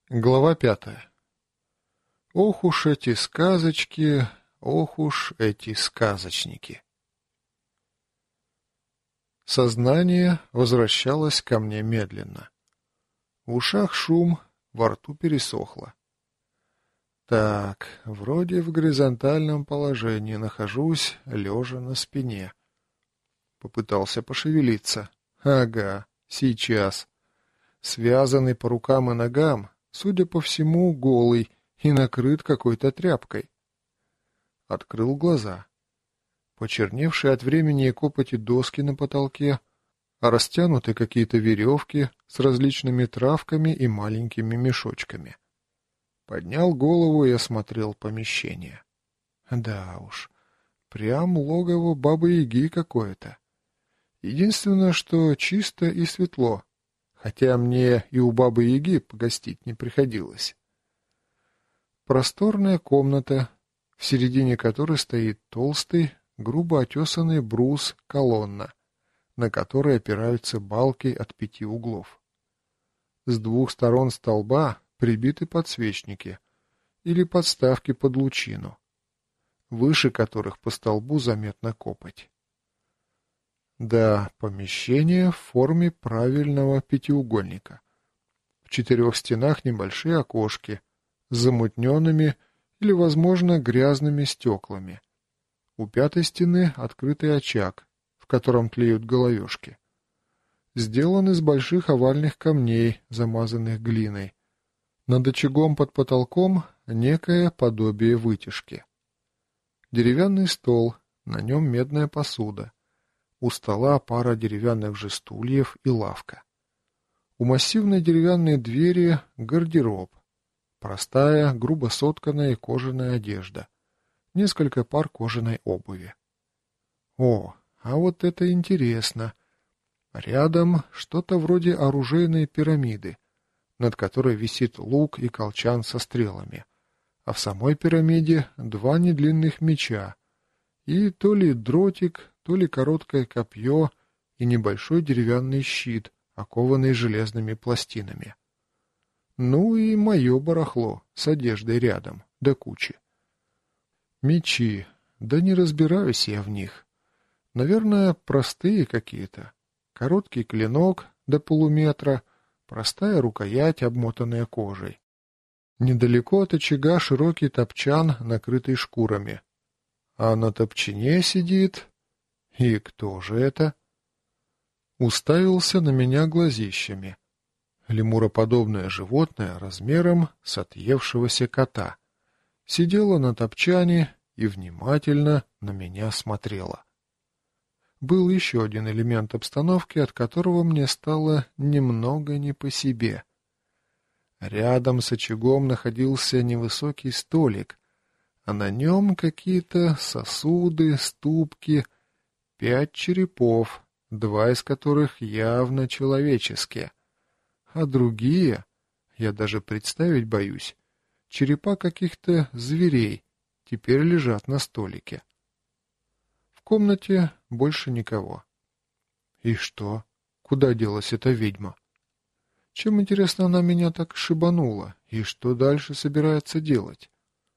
Глава 5. Ох уж эти сказочки, ох уж эти сказочники. Сознание возвращалось ко мне медленно. В ушах шум, во рту пересохло. Так, вроде в горизонтальном положении нахожусь, лежа на спине. Попытался пошевелиться. Ага, сейчас. Связанный по рукам и ногам, судя по всему, голый и накрыт какой-то тряпкой. Открыл глаза. Почерневшие от времени и копоти доски на потолке, а растянуты какие-то веревки с различными травками и маленькими мешочками. Поднял голову и осмотрел помещение. Да уж, прям логово Бабы-Яги какое-то. Единственное, что чисто и светло, хотя мне и у Бабы-Яги погостить не приходилось. Просторная комната, в середине которой стоит толстый, грубо отесанный брус-колонна, на которой опираются балки от 5 углов. С 2 сторон столба прибиты подсвечники или подставки под лучину, выше которых по столбу заметна копоть. Да, помещение в форме правильного пятиугольника. В 4 стенах небольшие окошки с замутненными или, возможно, грязными стеклами. У 5 стены открытый очаг, в котором тлеют головешки. Сделан из больших овальных камней, замазанных глиной. Над очагом под потолком некое подобие вытяжки. Деревянный стол, на нем медная посуда. У стола пара деревянных же стульев и лавка. У массивной деревянной двери гардероб. Простая, грубо сотканная кожаная одежда. Несколько пар кожаной обуви. О, а вот это интересно. Рядом что-то вроде оружейной пирамиды, над которой висит лук и колчан со стрелами. А в самой пирамиде 2 недлинных меча. И то ли дротик, то ли короткое копье и небольшой деревянный щит, окованный железными пластинами. Ну и мое барахло с одеждой рядом, до кучи. Мечи, да не разбираюсь я в них. Наверное, простые какие-то. Короткий клинок до полуметра, простая рукоять, обмотанная кожей. Недалеко от очага широкий топчан, накрытый шкурами. А на топчине сидит... И кто же это? Уставился на меня глазищами. Лемуроподобное животное размером с отъевшегося кота. Сидела на топчане и внимательно на меня смотрела. Был еще один элемент обстановки, от которого мне стало немного не по себе. Рядом с очагом находился невысокий столик, а на нем какие-то сосуды, ступки, 5 черепов, 2 из которых явно человеческие, а другие, я даже представить боюсь, черепа каких-то зверей теперь лежат на столике. В комнате больше никого. И что? Куда делась эта ведьма? Чем, интересно, она меня так шибанула, и что дальше собирается делать?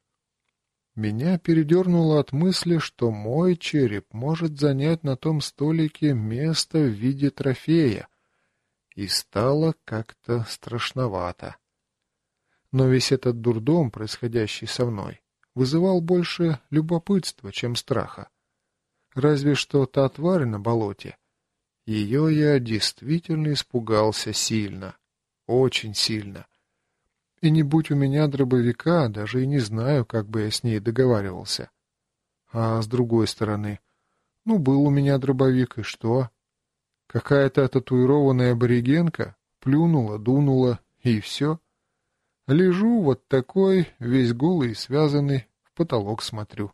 Меня передернуло от мысли, что мой череп может занять на том столике место в виде трофея, и стало как-то страшновато. Но весь этот дурдом, происходящий со мной, вызывал больше любопытства, чем страха. Разве что та тварь на болоте. Ее я действительно испугался сильно, очень сильно. И не будь у меня дробовика, даже и не знаю, как бы я с ней договаривался. А с другой стороны, ну, был у меня дробовик, и что? Какая-то татуированная аборигенка плюнула, дунула, и все. Лежу вот такой, весь голый и связанный, в потолок смотрю.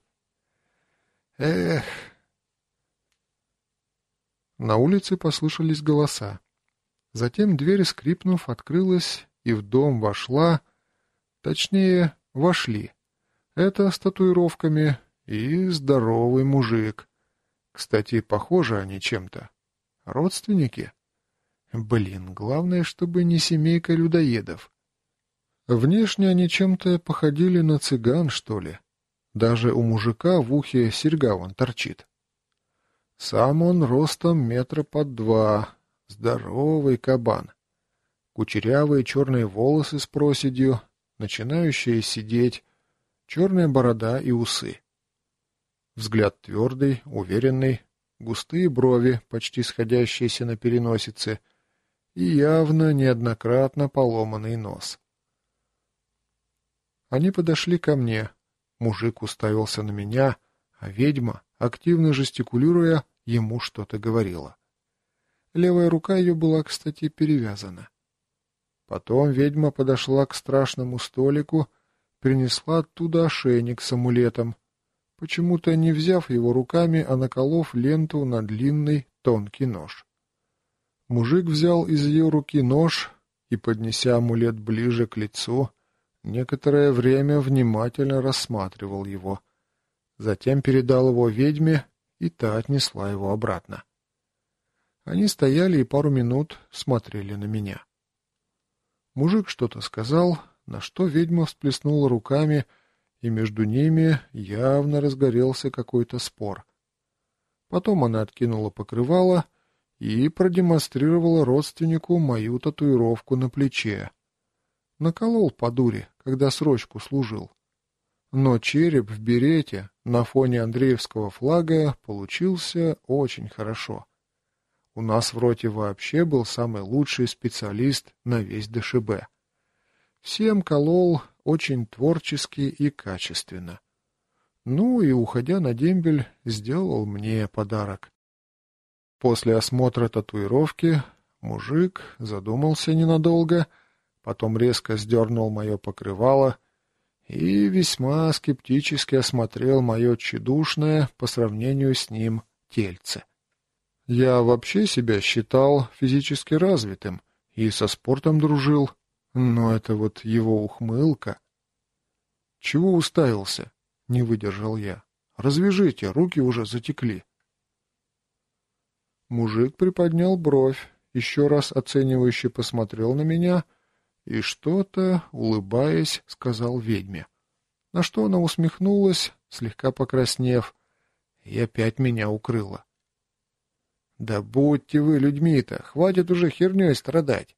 Эх! На улице послышались голоса. Затем дверь, скрипнув, открылась, и в дом вошла, точнее, вошли. Это с татуировками и здоровый мужик. Кстати, похожи они чем-то. Родственники? Блин, главное, чтобы не семейка людоедов. Внешне они чем-то походили на цыган, что ли. Даже у мужика в ухе серьга вон торчит. Сам он ростом 2 метра, здоровый кабан. Кучерявые черные волосы с проседью, начинающие сидеть, черная борода и усы. Взгляд твердый, уверенный, густые брови, почти сходящиеся на переносице, и явно неоднократно поломанный нос. Они подошли ко мне. Мужик уставился на меня, а ведьма, активно жестикулируя, ему что-то говорила. Левая рука ее была, кстати, перевязана. Потом ведьма подошла к страшному столику, принесла оттуда ошейник с амулетом, почему-то не взяв его руками, а наколов ленту на длинный тонкий нож. Мужик взял из ее руки нож и, поднеся амулет ближе к лицу, некоторое время внимательно рассматривал его. Затем передал его ведьме, и та отнесла его обратно. Они стояли и пару минут смотрели на меня. Мужик что-то сказал, на что ведьма всплеснула руками, и между ними явно разгорелся какой-то спор. Потом она откинула покрывало и продемонстрировала родственнику мою татуировку на плече. Наколол по дуре, когда срочку служил. Но череп в берете на фоне Андреевского флага получился очень хорошо. У нас в роте вообще был самый лучший специалист на весь ДШБ. Всем колол очень творчески и качественно. Ну и, уходя на дембель, сделал мне подарок. После осмотра татуировки мужик задумался ненадолго, потом резко сдернул мое покрывало и весьма скептически осмотрел мое тщедушное по сравнению с ним тельце. Я вообще себя считал физически развитым и со спортом дружил, но это вот его ухмылка. «Чего уставился?» — не выдержал я. «Развяжите, руки уже затекли». Мужик приподнял бровь, еще раз оценивающе посмотрел на меня и что-то, улыбаясь, сказал ведьме. На что она усмехнулась, слегка покраснев, и опять меня укрыла. «Да будьте вы людьми-то, хватит уже херней страдать!»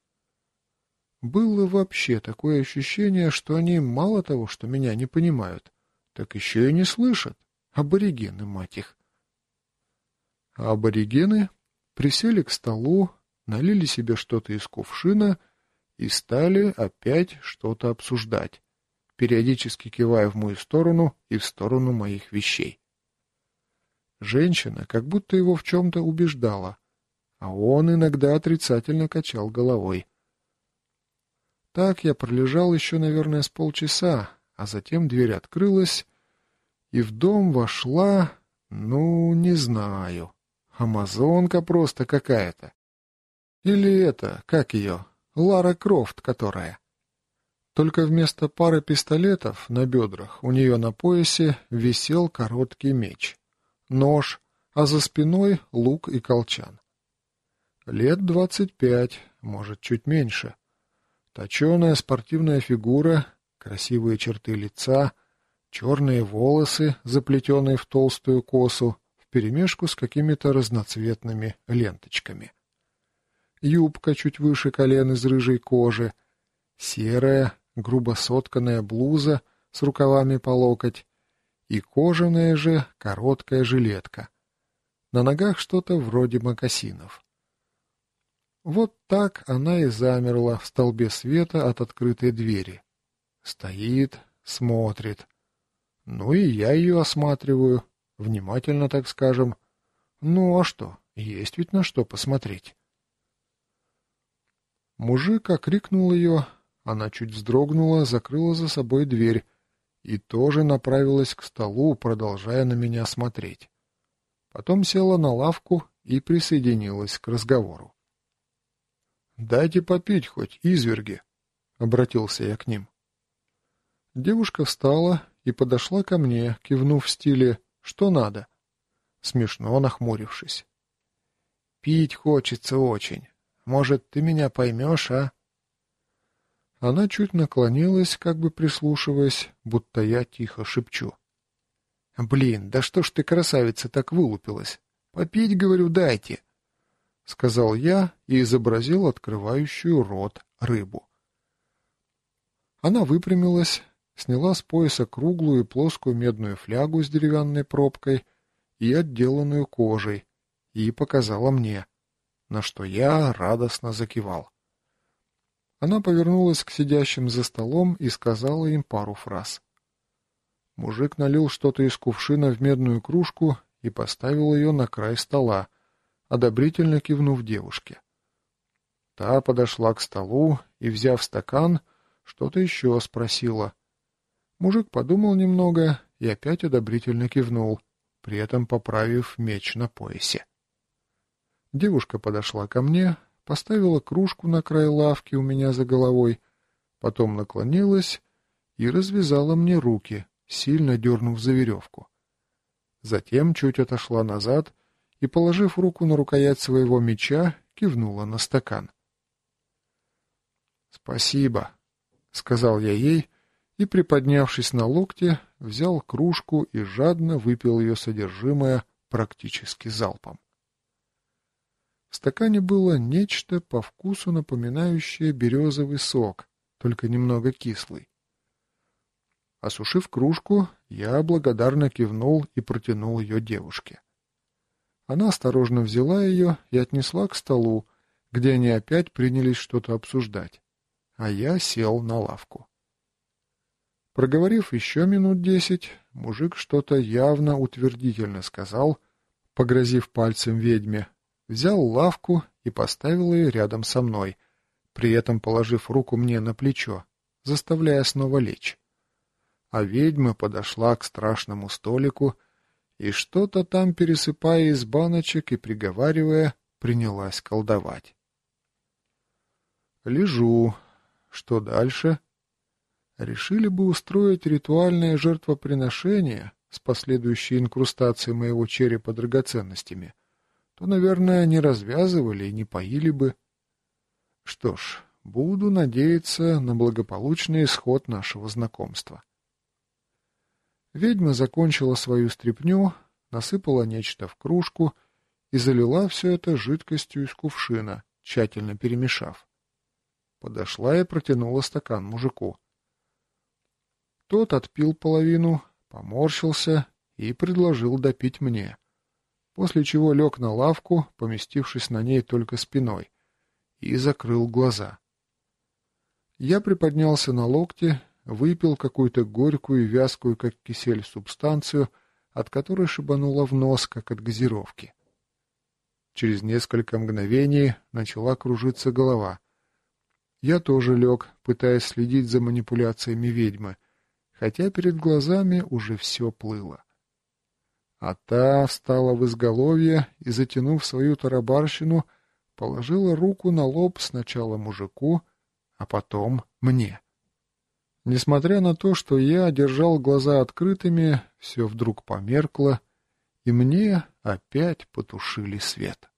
Было вообще такое ощущение, что они мало того, что меня не понимают, так еще и не слышат. Аборигены, мать их. А аборигены присели к столу, налили себе что-то из кувшина и стали опять что-то обсуждать, периодически кивая в мою сторону и в сторону моих вещей. Женщина как будто его в чем-то убеждала, а он иногда отрицательно качал головой. Так я пролежал еще, наверное, с полчаса, а затем дверь открылась, и в дом вошла, ну, не знаю, амазонка просто какая-то. Или это, как ее, Лара Крофт которая. Только вместо пары пистолетов на бедрах у нее на поясе висел короткий меч, нож, а за спиной лук и колчан. Лет 25, может, чуть меньше. Точеная спортивная фигура, красивые черты лица, черные волосы, заплетенные в толстую косу, вперемешку с какими-то разноцветными ленточками. Юбка чуть выше колен из рыжей кожи, серая, грубо сотканная блуза с рукавами по локоть и кожаная же короткая жилетка. На ногах что-то вроде мокасинов. Вот так она и замерла в столбе света от открытой двери. Стоит, смотрит. Ну и я ее осматриваю, внимательно, так скажем. Ну а что, есть ведь на что посмотреть. Мужик окрикнул ее, она чуть вздрогнула, закрыла за собой дверь и тоже направилась к столу, продолжая на меня смотреть. Потом села на лавку и присоединилась к разговору. «Дайте попить хоть, изверги!» — обратился я к ним. Девушка встала и подошла ко мне, кивнув в стиле «что надо?», смешно нахмурившись. «Пить хочется очень. Может, ты меня поймешь, а?» Она чуть наклонилась, как бы прислушиваясь, будто я тихо шепчу. «Блин, да что ж ты, красавица, так вылупилась? Попить, говорю, дайте!» — сказал я и изобразил открывающую рот рыбу. Она выпрямилась, сняла с пояса круглую и плоскую медную флягу с деревянной пробкой и отделанную кожей, и показала мне, на что я радостно закивал. Она повернулась к сидящим за столом и сказала им пару фраз. Мужик налил что-то из кувшина в медную кружку и поставил ее на край стола, одобрительно кивнув девушке. Та подошла к столу и, взяв стакан, что-то еще спросила. Мужик подумал немного и опять одобрительно кивнул, при этом поправив меч на поясе. Девушка подошла ко мне, поставила кружку на край лавки у меня за головой, потом наклонилась и развязала мне руки, сильно дернув за веревку. Затем чуть отошла назад и, положив руку на рукоять своего меча, кивнула на стакан. «Спасибо», — сказал я ей, и, приподнявшись на локте, взял кружку и жадно выпил ее содержимое практически залпом. В стакане было нечто по вкусу напоминающее березовый сок, только немного кислый. Осушив кружку, я благодарно кивнул и протянул ее девушке. Она осторожно взяла ее и отнесла к столу, где они опять принялись что-то обсуждать, а я сел на лавку. Проговорив еще минут 10, мужик что-то явно утвердительно сказал, погрозив пальцем ведьме, взял лавку и поставил ее рядом со мной, при этом положив руку мне на плечо, заставляя снова лечь. А ведьма подошла к страшному столику и, что-то там пересыпая из баночек и приговаривая, принялась колдовать. Лежу. Что дальше? Решили бы устроить ритуальное жертвоприношение с последующей инкрустацией моего черепа драгоценностями, то, наверное, не развязывали и не поили бы. Что ж, буду надеяться на благополучный исход нашего знакомства. Ведьма закончила свою стряпню, насыпала нечто в кружку и залила все это жидкостью из кувшина, тщательно перемешав. Подошла и протянула стакан мужику. Тот отпил половину, поморщился и предложил допить мне, после чего лег на лавку, поместившись на ней только спиной, и закрыл глаза. Я приподнялся на локте, выпил какую-то горькую и вязкую, как кисель, субстанцию, от которой шибануло в нос, как от газировки. Через несколько мгновений начала кружиться голова. Я тоже лег, пытаясь следить за манипуляциями ведьмы, хотя перед глазами уже все плыло. А та встала в изголовье и, затянув свою тарабарщину, положила руку на лоб сначала мужику, а потом мне. Несмотря на то, что я держал глаза открытыми, все вдруг померкло, и мне опять потушили свет.